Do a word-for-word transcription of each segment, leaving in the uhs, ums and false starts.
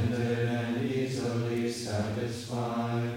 contented and easily satisfied,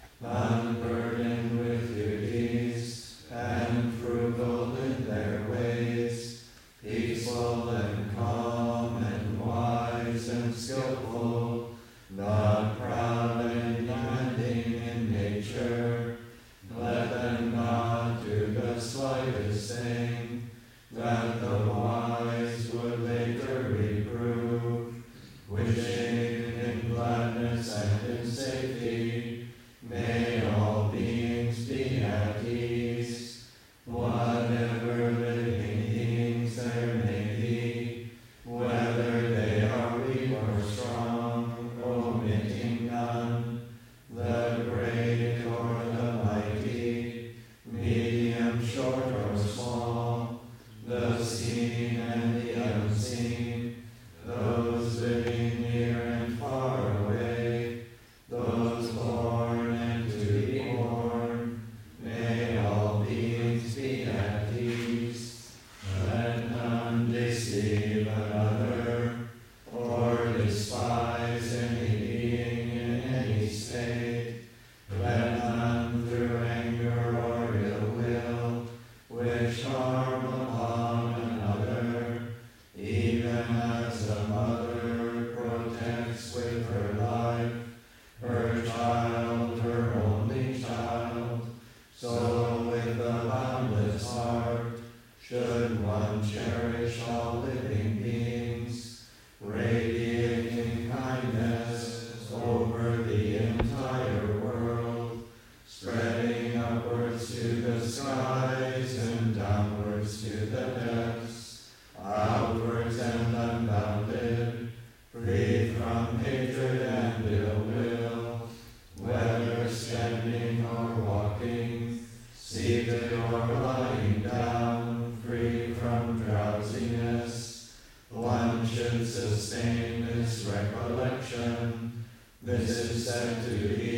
unburdened with duties, and frugal in their ways, peaceful and calm and wise and skillful, not proud and demanding in nature. Let them not do the slightest thing that the wise would later reprove, wishing in gladness and in safety, may all beings be at ease. Whatever living beings there may be, whether they are weak or strong, omitting none, the great or the mighty, medium, short or small, the seen and the unseen, those living near and far away, those born and to be born, may all beings be at ease. Let none deceive another, or despise any being in any state. Let none through anger or ill will wish harm upon another, even as a mother protects with her life her child, her only child. So with a boundless heart should one cherish all living beings, radiating kindness over the entire world, spreading upwards to the skies and downwards to the depths, outwards and unbounded, free from hatred and ill will, whether standing or walking, seated or lying down, free from drowsiness. One should sustain this recollection. This is said to be